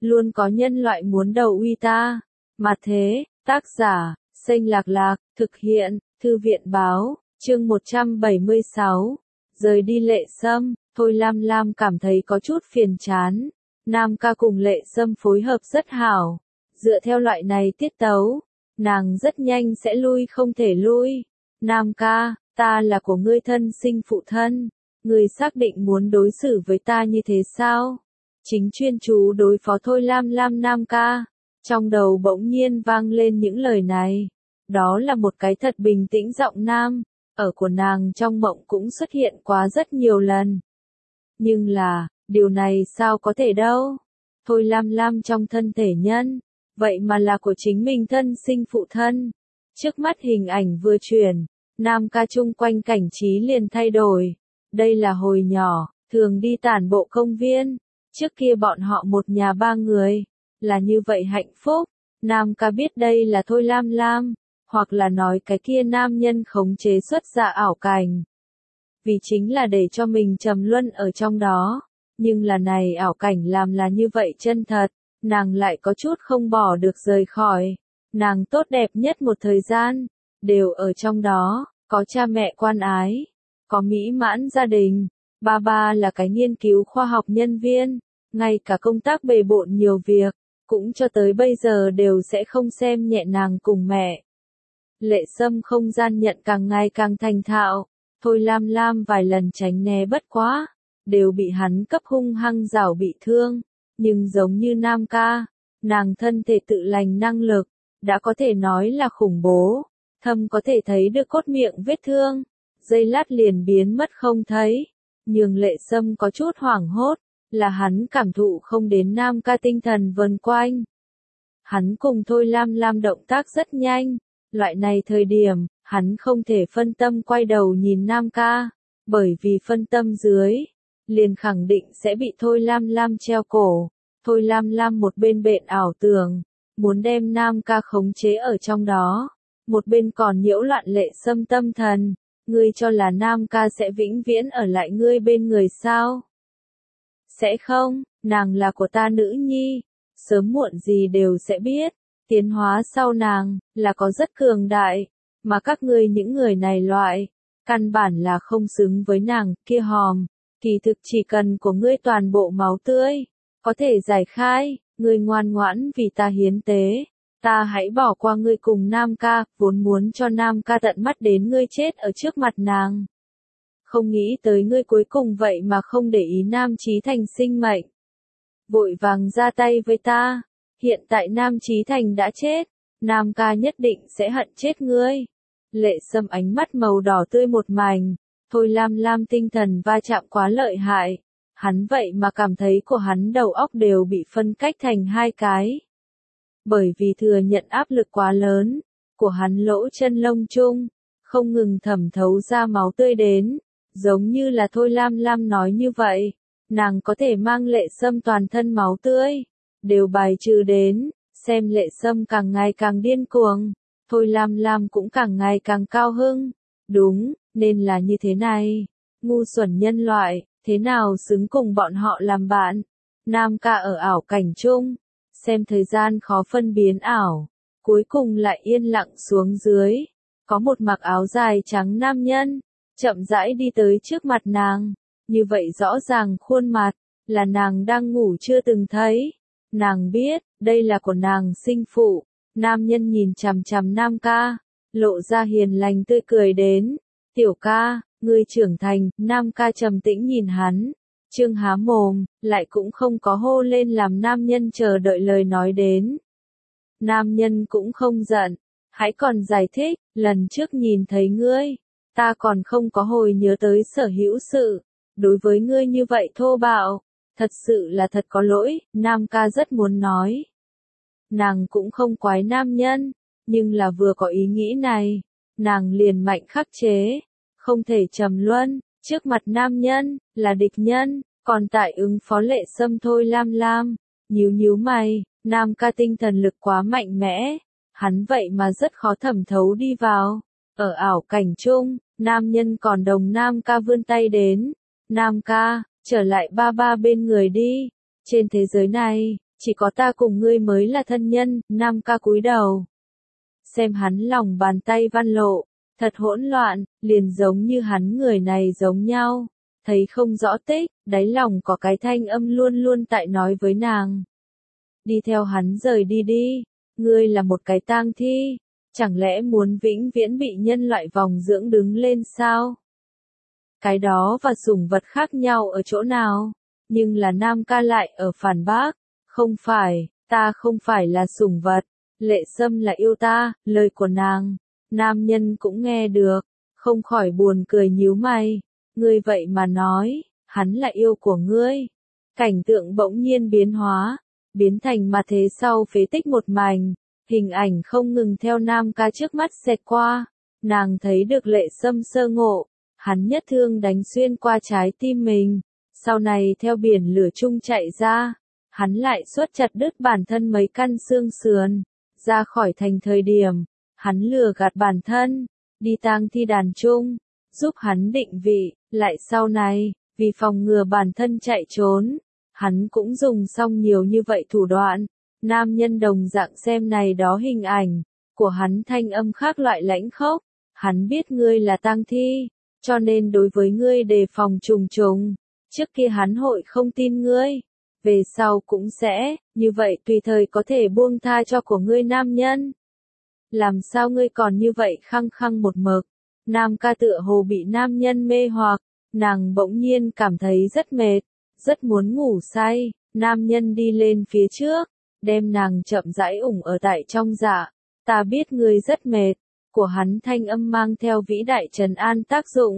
luôn có nhân loại muốn đầu uy ta. Mà thế, tác giả, Xanh Lạc Lạc, thực hiện, Thư viện báo, chương 176. Rời đi Lệ Sâm, Thôi Lam Lam cảm thấy có chút phiền chán. Nam ca cùng Lệ Sâm phối hợp rất hảo. Dựa theo loại này tiết tấu, nàng rất nhanh sẽ lui không thể lui. Nam ca, ta là của ngươi thân sinh phụ thân. Ngươi xác định muốn đối xử với ta như thế sao? Chính chuyên chú đối phó Thôi Lam Lam Nam ca. Trong đầu bỗng nhiên vang lên những lời này. Đó là một cái thật bình tĩnh giọng nam. Ở của nàng trong mộng cũng xuất hiện quá rất nhiều lần. Nhưng là, điều này sao có thể đâu? Thôi Lam Lam trong thân thể nhân, vậy mà là của chính mình thân sinh phụ thân. Trước mắt hình ảnh vừa chuyển, Nam ca chung quanh cảnh trí liền thay đổi. Đây là hồi nhỏ, thường đi tản bộ công viên. Trước kia bọn họ một nhà ba người, là như vậy hạnh phúc. Nam ca biết đây là Thôi Lam Lam, hoặc là nói cái kia nam nhân khống chế xuất ra ảo cảnh. Vì chính là để cho mình trầm luân ở trong đó. Nhưng là này ảo cảnh làm là như vậy chân thật, nàng lại có chút không bỏ được rời khỏi. Nàng tốt đẹp nhất một thời gian, đều ở trong đó, có cha mẹ quan ái, có mỹ mãn gia đình, ba là cái nghiên cứu khoa học nhân viên, ngay cả công tác bề bộn nhiều việc, cũng cho tới bây giờ đều sẽ không xem nhẹ nàng cùng mẹ. Lệ Sâm không gian nhận càng ngày càng thành thạo, Thôi Lam Lam vài lần tránh né bất quá, đều bị hắn cấp hung hăng rảo bị thương, nhưng giống như Nam ca, nàng thân thể tự lành năng lực, đã có thể nói là khủng bố, thâm có thể thấy được cốt miệng vết thương, giây lát liền biến mất không thấy, nhường Lệ Sâm có chút hoảng hốt, là hắn cảm thụ không đến Nam ca tinh thần vần quanh. Hắn cùng Thôi Lam Lam động tác rất nhanh, loại này thời điểm, hắn không thể phân tâm quay đầu nhìn Nam ca, bởi vì phân tâm dưới, liền khẳng định sẽ bị Thôi Lam Lam treo cổ. Thôi Lam Lam một bên bện ảo tưởng, muốn đem Nam ca khống chế ở trong đó, một bên còn nhiễu loạn Lệ Sâm tâm thần, ngươi cho là Nam ca sẽ vĩnh viễn ở lại ngươi bên người sao? Sẽ không, nàng là của ta nữ nhi, sớm muộn gì đều sẽ biết, tiến hóa sau nàng, là có rất cường đại, mà các ngươi những người này loại, căn bản là không xứng với nàng, kia hòm, kỳ thực chỉ cần của ngươi toàn bộ máu tươi, có thể giải khai, ngươi ngoan ngoãn vì ta hiến tế, ta hãy bỏ qua ngươi cùng Nam ca, vốn muốn cho Nam ca tận mắt đến ngươi chết ở trước mặt nàng. Không nghĩ tới ngươi cuối cùng vậy mà không để ý Nam Chí Thành sinh mệnh. Vội vàng ra tay với ta, hiện tại Nam Chí Thành đã chết, Nam ca nhất định sẽ hận chết ngươi. Lệ Sâm ánh mắt màu đỏ tươi một mảnh, Thôi Lam Lam tinh thần va chạm quá lợi hại, hắn vậy mà cảm thấy của hắn đầu óc đều bị phân cách thành hai cái. Bởi vì thừa nhận áp lực quá lớn, của hắn lỗ chân lông chung, không ngừng thẩm thấu ra máu tươi đến, giống như là Thôi Lam Lam nói như vậy, nàng có thể mang Lệ Sâm toàn thân máu tươi, đều bài trừ đến, xem Lệ Sâm càng ngày càng điên cuồng, Thôi Lam Lam cũng càng ngày càng cao hưng, đúng, nên là như thế này, ngu xuẩn nhân loại, thế nào xứng cùng bọn họ làm bạn, Nam ca ở ảo cảnh chung, xem thời gian khó phân biến ảo, cuối cùng lại yên lặng xuống dưới, có một mặc áo dài trắng nam nhân, chậm rãi đi tới trước mặt nàng, như vậy rõ ràng khuôn mặt, là nàng đang ngủ chưa từng thấy, nàng biết, đây là của nàng sinh phụ, nam nhân nhìn chằm chằm Nam ca, lộ ra hiền lành tươi cười đến, tiểu ca, ngươi trưởng thành, Nam ca trầm tĩnh nhìn hắn, Trương há mồm, lại cũng không có hô lên làm nam nhân chờ đợi lời nói đến. Nam nhân cũng không giận, hãy còn giải thích, lần trước nhìn thấy ngươi, ta còn không có hồi nhớ tới sở hữu sự, đối với ngươi như vậy thô bạo, thật sự là thật có lỗi, Nam ca rất muốn nói. Nàng cũng không quái nam nhân, nhưng là vừa có ý nghĩ này, nàng liền mạnh khắc chế, không thể trầm luân, trước mặt nam nhân, là địch nhân, còn tại ứng phó Lệ Sâm Thôi Lam Lam, nhíu mày, Nam ca tinh thần lực quá mạnh mẽ, hắn vậy mà rất khó thẩm thấu đi vào, ở ảo cảnh chung, nam nhân còn đồng Nam ca vươn tay đến, Nam ca, trở lại ba bên người đi, trên thế giới này, Chỉ có ta cùng ngươi mới là thân nhân, Nam ca cúi đầu. Xem hắn lòng bàn tay văn lộ, thật hỗn loạn, liền giống như hắn người này giống nhau. Thấy không rõ tích, đáy lòng có cái thanh âm luôn luôn tại nói với nàng. Đi theo hắn rời đi đi, ngươi là một cái tang thi, chẳng lẽ muốn vĩnh viễn bị nhân loại vòng dưỡng đứng lên sao? Cái đó và sủng vật khác nhau ở chỗ nào? Nhưng là Nam ca lại ở phản bác, không phải, ta không phải là sủng vật, Lệ Sâm là yêu ta, lời của nàng, nam nhân cũng nghe được, không khỏi buồn cười nhíu mày, ngươi vậy mà nói, hắn là yêu của ngươi. Cảnh tượng bỗng nhiên biến hóa, biến thành mà thế sau phế tích một mảnh, hình ảnh không ngừng theo Nam ca trước mắt xẹt qua, nàng thấy được Lệ Sâm sơ ngộ, hắn nhất thương đánh xuyên qua trái tim mình, sau này theo biển lửa chung chạy ra, hắn lại xuất chặt đứt bản thân mấy căn xương sườn, ra khỏi thành thời điểm, hắn lừa gạt bản thân, đi tang thi đàn chung, giúp hắn định vị, lại sau này, vì phòng ngừa bản thân chạy trốn, hắn cũng dùng xong nhiều như vậy thủ đoạn, nam nhân đồng dạng xem này đó hình ảnh, của hắn thanh âm khác loại lãnh khốc, hắn biết ngươi là tang thi, cho nên đối với ngươi đề phòng trùng trùng, trước kia hắn hội không tin ngươi, về sau cũng sẽ, như vậy tùy thời có thể buông tha cho của ngươi nam nhân. Làm sao ngươi còn như vậy khăng khăng một mực, Nam ca tựa hồ bị nam nhân mê hoặc, nàng bỗng nhiên cảm thấy rất mệt, rất muốn ngủ say, nam nhân đi lên phía trước, đem nàng chậm rãi ủng ở tại trong dạ, ta biết ngươi rất mệt, của hắn thanh âm mang theo vĩ đại trấn an tác dụng.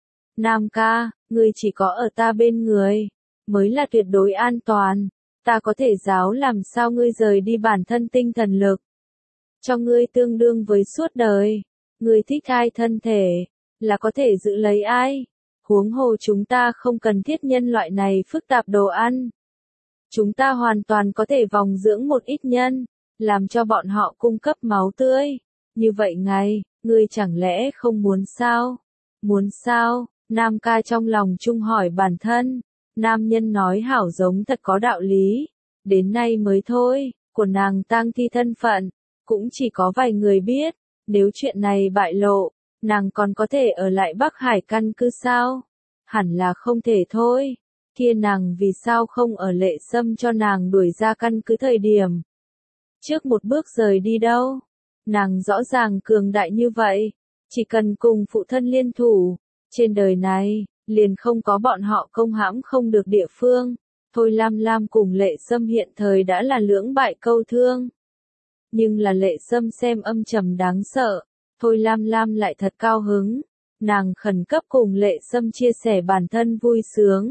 Nam ca, ngươi chỉ có ở ta bên người, mới là tuyệt đối an toàn, ta có thể giáo làm sao ngươi rời đi bản thân tinh thần lực. Cho ngươi tương đương với suốt đời, ngươi thích ai thân thể, là có thể giữ lấy ai, huống hồ chúng ta không cần thiết nhân loại này phức tạp đồ ăn. Chúng ta hoàn toàn có thể vòng dưỡng một ít nhân, làm cho bọn họ cung cấp máu tươi, như vậy ngươi chẳng lẽ không muốn sao? Muốn sao? Nam ca trong lòng chung hỏi bản thân, nam nhân nói hảo giống thật có đạo lý, đến nay mới thôi, của nàng tang thi thân phận, cũng chỉ có vài người biết, nếu chuyện này bại lộ, nàng còn có thể ở lại Bắc Hải căn cứ sao? Hẳn là không thể thôi, kia nàng vì sao không ở Lệ Sâm cho nàng đuổi ra căn cứ thời điểm. Trước một bước rời đi đâu? Nàng rõ ràng cường đại như vậy, chỉ cần cùng phụ thân liên thủ, trên đời này, liền không có bọn họ công hãm không được địa phương. Thôi Lam Lam cùng Lệ Sâm hiện thời đã là lưỡng bại câu thương. Nhưng là Lệ Sâm xem âm trầm đáng sợ, Thôi Lam Lam lại thật cao hứng, nàng khẩn cấp cùng Lệ Sâm chia sẻ bản thân vui sướng.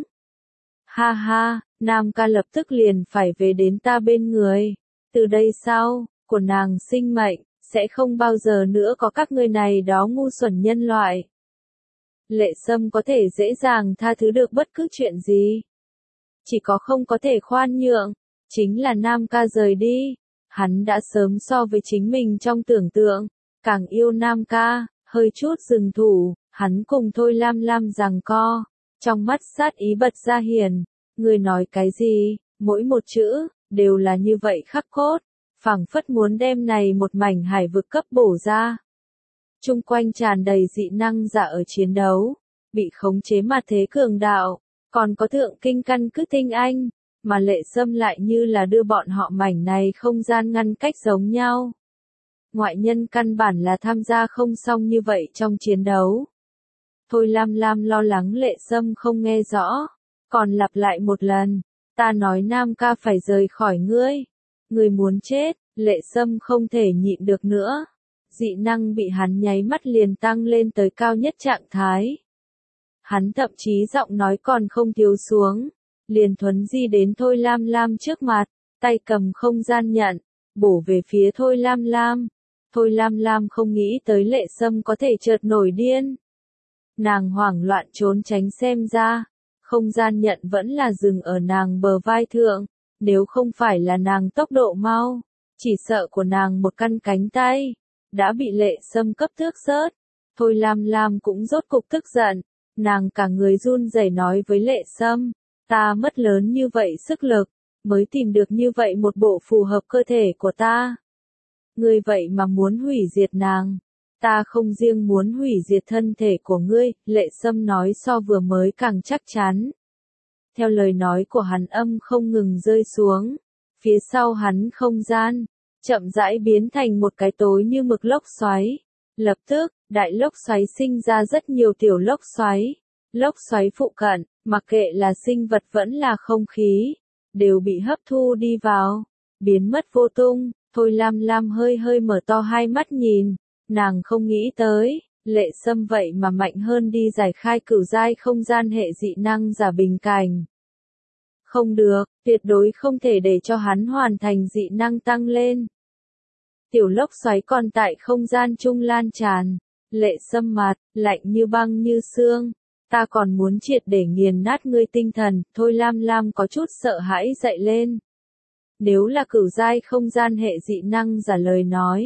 Ha ha, Nam ca lập tức liền phải về đến ta bên người, từ đây sau, của nàng sinh mệnh, sẽ không bao giờ nữa có các ngươi này đó ngu xuẩn nhân loại. Lệ Sâm có thể dễ dàng tha thứ được bất cứ chuyện gì. Chỉ có không có thể khoan nhượng, chính là Nam ca rời đi. Hắn đã sớm so với chính mình trong tưởng tượng, càng yêu Nam ca, hơi chút dừng thủ, hắn cùng Thôi Lam Lam giằng co, trong mắt sát ý bật ra hiền, người nói cái gì, mỗi một chữ, đều là như vậy khắc cốt, phảng phất muốn đem này một mảnh hải vực cấp bổ ra. Trung quanh tràn đầy dị năng giả ở chiến đấu, bị khống chế mà thế cường đạo, còn có thượng kinh căn cứ tinh anh, mà Lệ Sâm lại như là đưa bọn họ mảnh này không gian ngăn cách giống nhau. Ngoại nhân căn bản là tham gia không xong như vậy trong chiến đấu. Thôi Lam Lam lo lắng Lệ Sâm không nghe rõ, còn lặp lại một lần, ta nói Nam ca phải rời khỏi ngươi. Ngươi muốn chết, Lệ Sâm không thể nhịn được nữa. Dị năng bị hắn nháy mắt liền tăng lên tới cao nhất trạng thái. Hắn thậm chí giọng nói còn không thiếu xuống, liền thuấn di đến Thôi Lam Lam trước mặt, tay cầm không gian nhận, bổ về phía Thôi Lam Lam. Thôi Lam Lam không nghĩ tới Lệ Sâm có thể chợt nổi điên. Nàng hoảng loạn trốn tránh xem ra, không gian nhận vẫn là dừng ở nàng bờ vai thượng, nếu không phải là nàng tốc độ mau, chỉ sợ của nàng một căn cánh tay, đã bị Lệ Sâm cấp thước rớt. Thôi Lam Lam cũng rốt cục tức giận, nàng cả người run rẩy nói với Lệ Sâm, ta mất lớn như vậy sức lực, mới tìm được như vậy một bộ phù hợp cơ thể của ta. Ngươi vậy mà muốn hủy diệt nàng. Ta không riêng muốn hủy diệt thân thể của ngươi, Lệ Sâm nói so vừa mới càng chắc chắn. Theo lời nói của hắn âm không ngừng rơi xuống. Phía sau hắn không gian, chậm rãi biến thành một cái tối như mực lốc xoáy. Lập tức, đại lốc xoáy sinh ra rất nhiều tiểu lốc xoáy. Lốc xoáy phụ cận, mặc kệ là sinh vật vẫn là không khí, đều bị hấp thu đi vào, biến mất vô tung. Thôi Lam Lam hơi hơi mở to hai mắt nhìn, nàng không nghĩ tới, Lệ Sâm vậy mà mạnh hơn đi giải khai cửu giai không gian hệ dị năng giả bình cảnh. Không được, tuyệt đối không thể để cho hắn hoàn thành dị năng tăng lên. Tiểu lốc xoáy còn tại không gian chung lan tràn, Lệ Sâm mặt, lạnh như băng như xương. Ta còn muốn triệt để nghiền nát ngươi tinh thần, Thôi Lam Lam có chút sợ hãi dậy lên. Nếu là cửu giai không gian hệ dị năng giả lời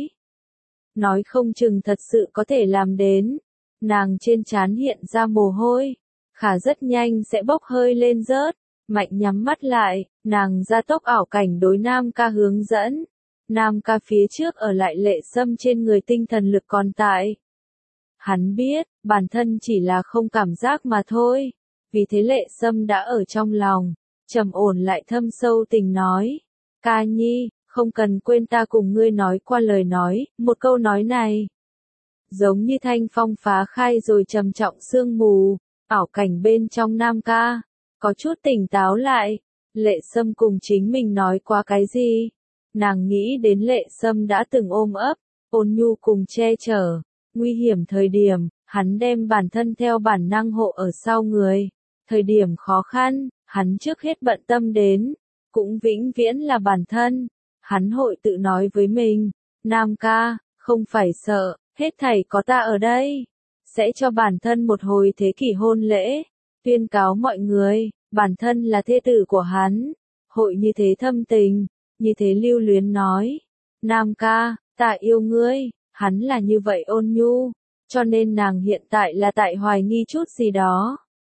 nói không chừng thật sự có thể làm đến. Nàng trên trán hiện ra mồ hôi, khả rất nhanh sẽ bốc hơi lên rớt, mạnh nhắm mắt lại, nàng ra tốc ảo cảnh đối Nam Ca hướng dẫn. Nam Ca phía trước ở lại Lệ Sâm trên người tinh thần lực còn tại. Hắn biết, bản thân chỉ là không cảm giác mà thôi, vì thế Lệ Sâm đã ở trong lòng, trầm ổn lại thâm sâu tình nói. Ca Nhi, không cần quên ta cùng ngươi nói qua lời nói, một câu nói này. Giống như thanh phong phá khai rồi trầm trọng sương mù, ảo cảnh bên trong Nam Ca, có chút tỉnh táo lại. Lệ Sâm cùng chính mình nói qua cái gì? Nàng nghĩ đến Lệ Sâm đã từng ôm ấp, ôn nhu cùng che chở. Nguy hiểm thời điểm, hắn đem bản thân theo bản năng hộ ở sau người. Thời điểm khó khăn, hắn trước hết bận tâm đến, cũng vĩnh viễn là bản thân. Hắn hội tự nói với mình, Nam Ca, không phải sợ, hết thảy có ta ở đây. Sẽ cho bản thân một hồi thế kỷ hôn lễ, tuyên cáo mọi người, bản thân là thê tử của hắn. Hội như thế thâm tình, như thế lưu luyến nói, Nam Ca, ta yêu ngươi. Hắn là như vậy ôn nhu, cho nên nàng hiện tại là tại hoài nghi chút gì đó.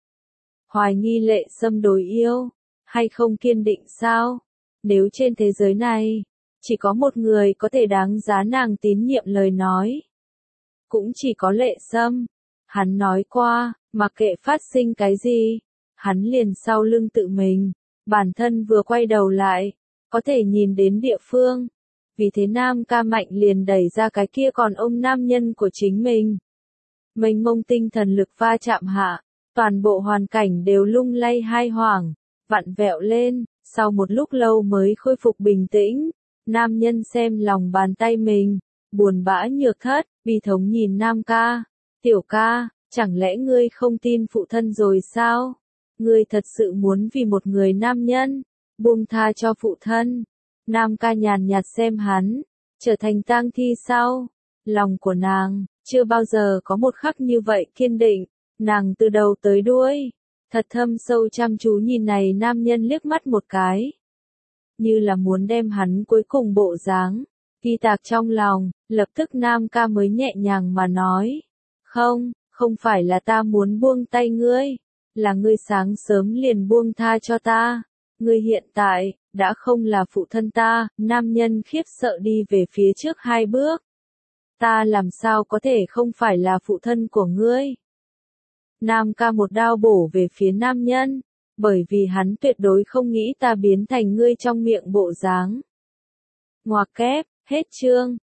Hoài nghi Lệ Sâm đối yêu, hay không kiên định sao? Nếu trên thế giới này, chỉ có một người có thể đáng giá nàng tín nhiệm lời nói, cũng chỉ có Lệ Sâm. Hắn nói qua, mặc kệ phát sinh cái gì, hắn liền sau lưng tự mình, bản thân vừa quay đầu lại, có thể nhìn đến địa phương. Vì thế Nam Ca mạnh liền đẩy ra cái kia còn ôm nam nhân của chính mình. Mênh mông tinh thần lực va chạm hạ, toàn bộ hoàn cảnh đều lung lay hai hoảng, vặn vẹo lên, sau một lúc lâu mới khôi phục bình tĩnh. Nam nhân xem lòng bàn tay mình, buồn bã nhược thất, bi thống nhìn Nam Ca. Tiểu ca, chẳng lẽ ngươi không tin phụ thân rồi sao? Ngươi thật sự muốn vì một người nam nhân, buông tha cho phụ thân. Nam Ca nhàn nhạt xem hắn, trở thành tang thi sao? Lòng của nàng, chưa bao giờ có một khắc như vậy kiên định, nàng từ đầu tới đuôi, thật thâm sâu chăm chú nhìn này nam nhân liếc mắt một cái. Như là muốn đem hắn cuối cùng bộ dáng, ghi tạc trong lòng, lập tức Nam Ca mới nhẹ nhàng mà nói. Không phải là ta muốn buông tay ngươi, là ngươi sáng sớm liền buông tha cho ta. Ngươi hiện tại, đã không là phụ thân ta, nam nhân khiếp sợ đi về phía trước hai bước. Ta làm sao có thể không phải là phụ thân của ngươi? Nam Ca một đao bổ về phía nam nhân, bởi vì hắn tuyệt đối không nghĩ ta biến thành ngươi trong miệng bộ dáng. Ngoặc kép, hết chương.